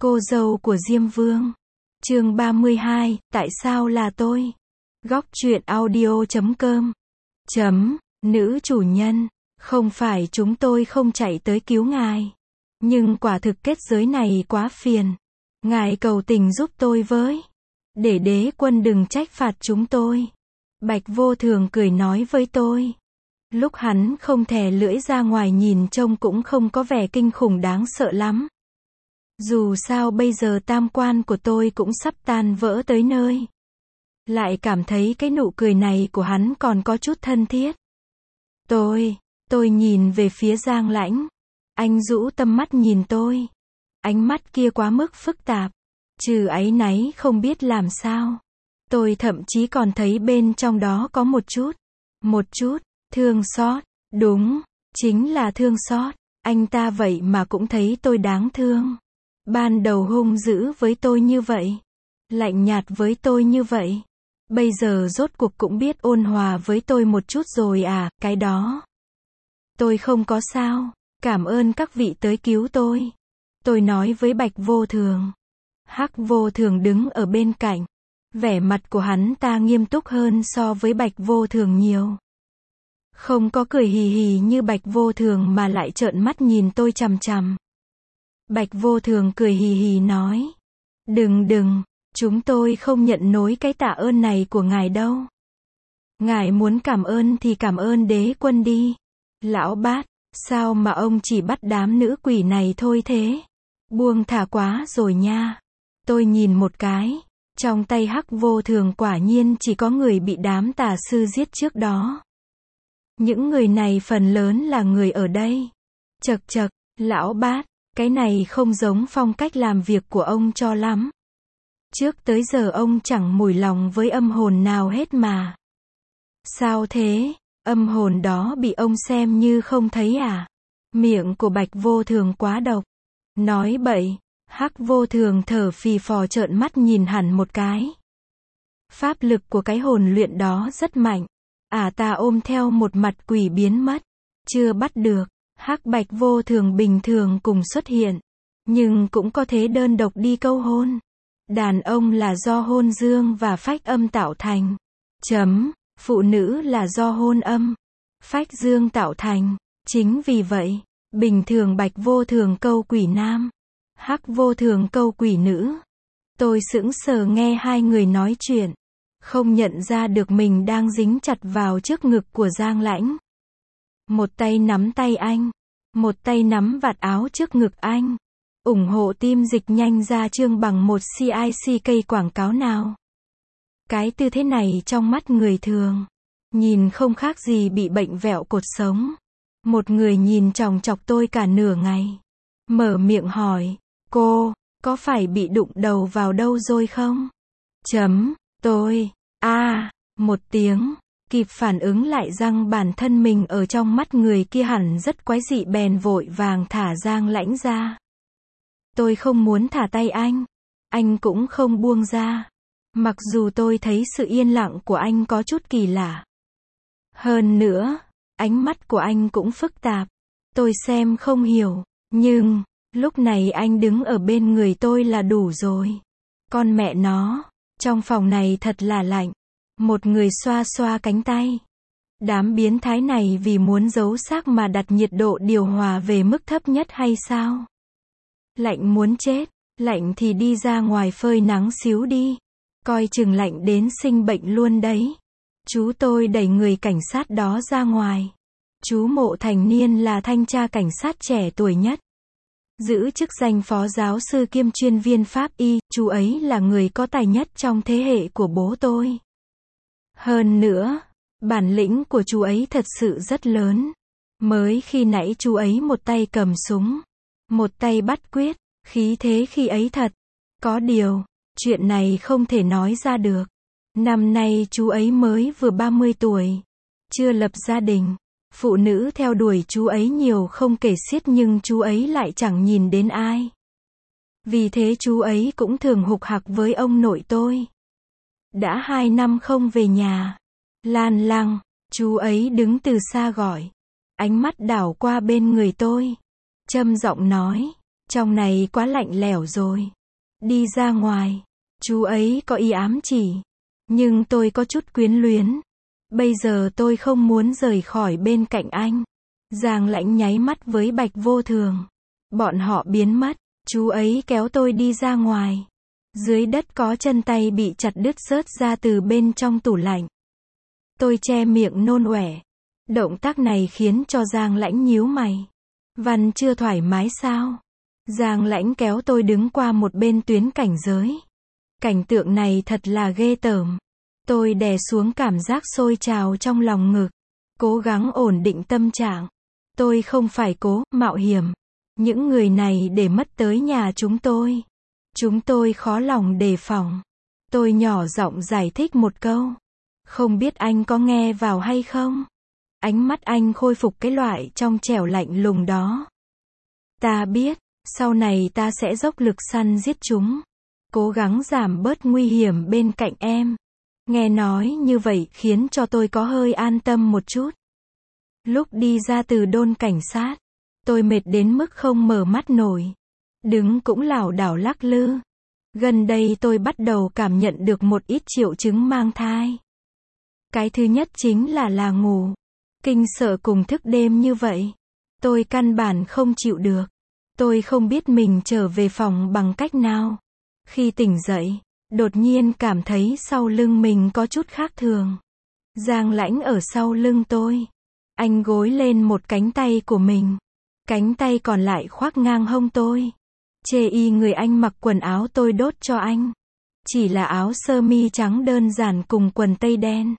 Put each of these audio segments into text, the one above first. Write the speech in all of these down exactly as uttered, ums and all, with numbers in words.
Cô dâu của Diêm Vương. Chương ba mươi hai, tại sao là tôi? Góc truyện audio chấm com. Chấm, nữ chủ nhân, không phải chúng tôi không chạy tới cứu ngài. Nhưng quả thực kết giới này quá phiền. Ngài cầu tình giúp tôi với. Để đế quân đừng trách phạt chúng tôi. Bạch Vô Thường cười nói với tôi. Lúc hắn không thè lưỡi ra ngoài nhìn trông cũng không có vẻ kinh khủng đáng sợ lắm. Dù sao bây giờ tam quan của tôi cũng sắp tan vỡ tới nơi. Lại cảm thấy cái nụ cười này của hắn còn có chút thân thiết. Tôi, tôi nhìn về phía Giang Lãnh. Anh rũ tầm mắt nhìn tôi. Ánh mắt kia quá mức phức tạp. Trừ áy náy không biết làm sao. Tôi thậm chí còn thấy bên trong đó có một chút. Một chút, thương xót. Đúng, chính là thương xót. Anh ta vậy mà cũng thấy tôi đáng thương. Ban đầu hung dữ với tôi như vậy. Lạnh nhạt với tôi như vậy. Bây giờ rốt cuộc cũng biết ôn hòa với tôi một chút rồi à, cái đó. Tôi không có sao, cảm ơn các vị tới cứu tôi. Tôi nói với Bạch Vô Thường. Hắc Vô Thường đứng ở bên cạnh. Vẻ mặt của hắn ta nghiêm túc hơn so với Bạch Vô Thường nhiều. Không có cười hì hì như Bạch Vô Thường mà lại trợn mắt nhìn tôi chằm chằm. Bạch Vô Thường cười hì hì nói. Đừng đừng, chúng tôi không nhận nối cái tạ ơn này của ngài đâu. Ngài muốn cảm ơn thì cảm ơn đế quân đi. Lão Bát, sao mà ông chỉ bắt đám nữ quỷ này thôi thế? Buông thả quá rồi nha. Tôi nhìn một cái. Trong tay Hắc Vô Thường quả nhiên chỉ có người bị đám tà sư giết trước đó. Những người này phần lớn là người ở đây. Chậc chậc, Lão Bát, cái này không giống phong cách làm việc của ông cho lắm. Trước tới giờ ông chẳng mủi lòng với âm hồn nào hết mà. Sao thế? Âm hồn đó bị ông xem như không thấy à? Miệng của Bạch Vô Thường quá độc. Nói bậy. Hắc Vô Thường thở phì phò trợn mắt nhìn hẳn một cái. Pháp lực của cái hồn luyện đó rất mạnh. À ta ôm theo một mặt quỷ biến mất. Chưa bắt được. Hắc Bạch Vô Thường bình thường cùng xuất hiện. Nhưng cũng có thể đơn độc đi câu hôn. Đàn ông là do hôn dương và phách âm tạo thành. Chấm. Phụ nữ là do hôn âm. Phách dương tạo thành. Chính vì vậy, bình thường Bạch Vô Thường câu quỷ nam. Hắc Vô Thường câu quỷ nữ. Tôi sững sờ nghe hai người nói chuyện. Không nhận ra được mình đang dính chặt vào trước ngực của Giang Lãnh. Một tay nắm tay anh. Một tay nắm vạt áo trước ngực anh. ủng hộ team dịch nhanh ra chương bằng một xê i xê cây quảng cáo nào. Cái tư thế này trong mắt người thường. Nhìn không khác gì bị bệnh vẹo cột sống. Một người nhìn chòng chọc tôi cả nửa ngày. Mở miệng hỏi. Cô, có phải bị đụng đầu vào đâu rồi không? Chấm, tôi, a à, một tiếng, kịp phản ứng lại rằng bản thân mình ở trong mắt người kia hẳn rất quái dị bèn vội vàng thả Giang Lãnh ra. Tôi không muốn thả tay anh. Anh cũng không buông ra. Mặc dù tôi thấy sự yên lặng của anh có chút kỳ lạ. Hơn nữa, ánh mắt của anh cũng phức tạp. Tôi xem không hiểu, nhưng lúc này anh đứng ở bên người tôi là đủ rồi. Con mẹ nó, trong phòng này thật là lạnh. Một người xoa xoa cánh tay. Đám biến thái này vì muốn giấu xác mà đặt nhiệt độ điều hòa về mức thấp nhất hay sao? Lạnh muốn chết, lạnh thì đi ra ngoài phơi nắng xíu đi. Coi chừng lạnh đến sinh bệnh luôn đấy. Chú tôi đẩy người cảnh sát đó ra ngoài. Chú Mộ Thành Niên là thanh tra cảnh sát trẻ tuổi nhất. Giữ chức danh phó giáo sư kiêm chuyên viên pháp y, chú ấy là người có tài nhất trong thế hệ của bố tôi. Hơn nữa, bản lĩnh của chú ấy thật sự rất lớn. Mới khi nãy chú ấy một tay cầm súng, một tay bắt quyết, khí thế khi ấy thật. Có điều, chuyện này không thể nói ra được. Năm nay chú ấy mới vừa ba mươi tuổi, chưa lập gia đình. Phụ nữ theo đuổi chú ấy nhiều không kể xiết nhưng chú ấy lại chẳng nhìn đến ai. Vì thế chú ấy cũng thường hục hặc với ông nội tôi. Đã hai năm không về nhà. Lan Lăng, chú ấy đứng từ xa gọi. Ánh mắt đảo qua bên người tôi. Châm giọng nói, Trong này quá lạnh lẽo rồi. Đi ra ngoài. Chú ấy có ý ám chỉ. Nhưng tôi có chút quyến luyến. Bây giờ tôi không muốn rời khỏi bên cạnh anh. Giang Lãnh nháy mắt với Bạch Vô Thường. Bọn họ biến mất. Chú ấy kéo tôi đi ra ngoài. Dưới đất có chân tay bị chặt đứt rớt ra từ bên trong tủ lạnh. Tôi che miệng nôn ọe. Động tác này khiến cho Giang Lãnh nhíu mày. Văn chưa thoải mái sao? Giang Lãnh kéo tôi đứng qua một bên tuyến cảnh giới. Cảnh tượng này thật là ghê tởm. Tôi đè xuống cảm giác sôi trào trong lòng ngực. Cố gắng ổn định tâm trạng. Tôi không phải cố mạo hiểm. Những người này để mất tới nhà chúng tôi. Chúng tôi khó lòng đề phòng. Tôi nhỏ giọng giải thích một câu. Không biết anh có nghe vào hay không? Ánh mắt anh khôi phục cái loại trong trẻo lạnh lùng đó. Ta biết, sau này ta sẽ dốc lực săn giết chúng. Cố gắng giảm bớt nguy hiểm bên cạnh em. Nghe nói như vậy khiến cho tôi có hơi an tâm một chút. Lúc đi ra từ đồn cảnh sát, tôi mệt đến mức không mở mắt nổi. Đứng cũng lảo đảo lắc lư. Gần đây tôi bắt đầu cảm nhận được một ít triệu chứng mang thai. Cái thứ nhất chính là là ngủ. Kinh sợ cùng thức đêm như vậy. Tôi căn bản không chịu được. Tôi không biết mình trở về phòng bằng cách nào. Khi tỉnh dậy, đột nhiên cảm thấy sau lưng mình có chút khác thường. Giang Lãnh ở sau lưng tôi. Anh gối lên một cánh tay của mình. Cánh tay còn lại khoác ngang hông tôi. Chê y người anh mặc quần áo tôi đốt cho anh. Chỉ là áo sơ mi trắng đơn giản cùng quần tây đen.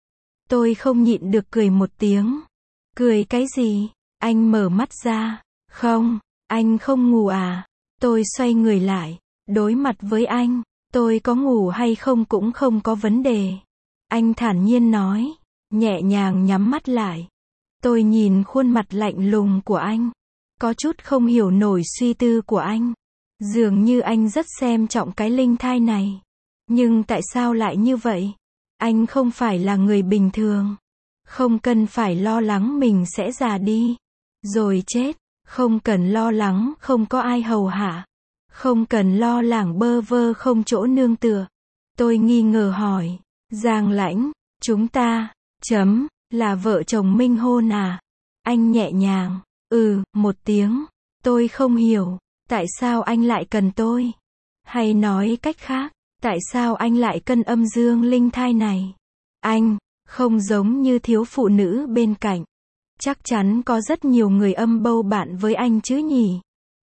Tôi không nhịn được cười một tiếng. Cười cái gì? Anh mở mắt ra. Không, anh không ngủ à? Tôi xoay người lại. Đối mặt với anh. Tôi có ngủ hay không cũng không có vấn đề. Anh thản nhiên nói. Nhẹ nhàng nhắm mắt lại. Tôi nhìn khuôn mặt lạnh lùng của anh. Có chút không hiểu nổi suy tư của anh. Dường như anh rất xem trọng cái linh thai này. Nhưng tại sao lại như vậy? Anh không phải là người bình thường. Không cần phải lo lắng mình sẽ già đi. Rồi chết. Không cần lo lắng không có ai hầu hạ. Không cần lo lắng bơ vơ không chỗ nương tựa. Tôi nghi ngờ hỏi. Giang Lãnh, chúng ta, chấm, là vợ chồng minh hôn à? Anh nhẹ nhàng. Ừ, một tiếng. Tôi không hiểu. Tại sao anh lại cần tôi? Hay nói cách khác, tại sao anh lại cân âm dương linh thai này? Anh, không giống như thiếu phụ nữ bên cạnh. Chắc chắn có rất nhiều người âm bâu bạn với anh chứ nhỉ?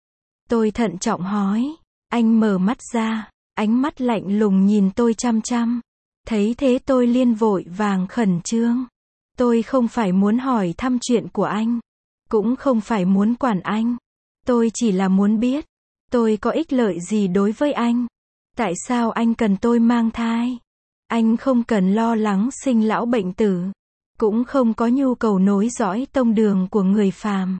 Tôi thận trọng hỏi. Anh mở mắt ra, ánh mắt lạnh lùng nhìn tôi chăm chăm. Thấy thế tôi liên vội vàng khẩn trương. Tôi không phải muốn hỏi thăm chuyện của anh. Cũng không phải muốn quản anh. Tôi chỉ là muốn biết. Tôi có ích lợi gì đối với anh? Tại sao anh cần tôi mang thai? Anh không cần lo lắng sinh lão bệnh tử. Cũng không có nhu cầu nối dõi tông đường của người phàm.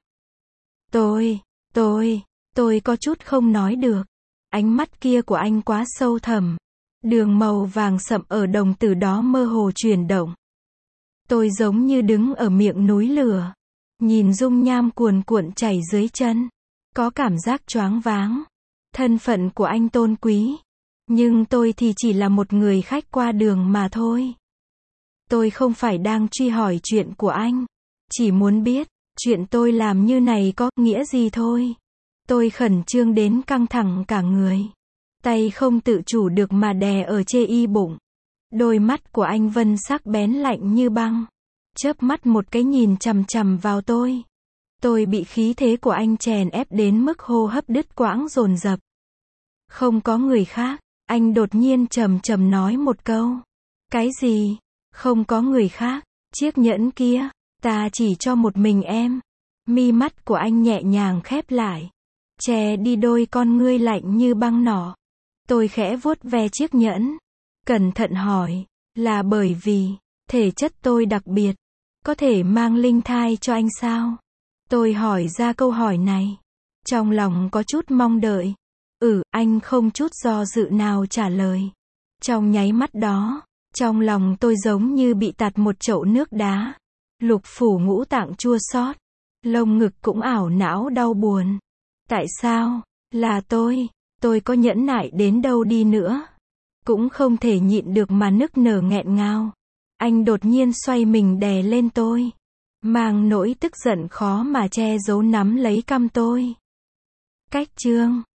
Tôi, tôi, tôi có chút không nói được. Ánh mắt kia của anh quá sâu thẳm. Đường màu vàng sậm ở đồng tử đó mơ hồ chuyển động. Tôi giống như đứng ở miệng núi lửa. Nhìn dung nham cuồn cuộn chảy dưới chân. Có cảm giác choáng váng. Thân phận của anh tôn quý. Nhưng tôi thì chỉ là một người khách qua đường mà thôi. Tôi không phải đang truy hỏi chuyện của anh. Chỉ muốn biết, chuyện tôi làm như này có nghĩa gì thôi. Tôi khẩn trương đến căng thẳng cả người. Tay không tự chủ được mà đè ở chê y bụng. Đôi mắt của anh Vân sắc bén lạnh như băng. Chớp mắt một cái nhìn chằm chằm vào tôi. Tôi bị khí thế của anh chèn ép đến mức hô hấp đứt quãng dồn dập. Không có người khác, anh đột nhiên trầm trầm nói một câu. Cái gì? Không có người khác, chiếc nhẫn kia, ta chỉ cho một mình em. Mi mắt của anh nhẹ nhàng khép lại. Che đi đôi con ngươi lạnh như băng nỏ. Tôi khẽ vuốt ve chiếc nhẫn. Cẩn thận hỏi, là bởi vì, thể chất tôi đặc biệt. Có thể mang linh thai cho anh sao? Tôi hỏi ra câu hỏi này. Trong lòng có chút mong đợi. Ừ, anh không chút do dự nào trả lời. Trong nháy mắt đó, trong lòng tôi giống như bị tạt một chậu nước đá. Lục phủ ngũ tạng chua xót. Lông ngực cũng ảo não đau buồn. Tại sao? Là tôi. Tôi có nhẫn nại đến đâu đi nữa, cũng không thể nhịn được mà nức nở nghẹn ngào. Anh đột nhiên xoay mình đè lên tôi, mang nỗi tức giận khó mà che giấu nắm lấy cằm tôi. Cách chương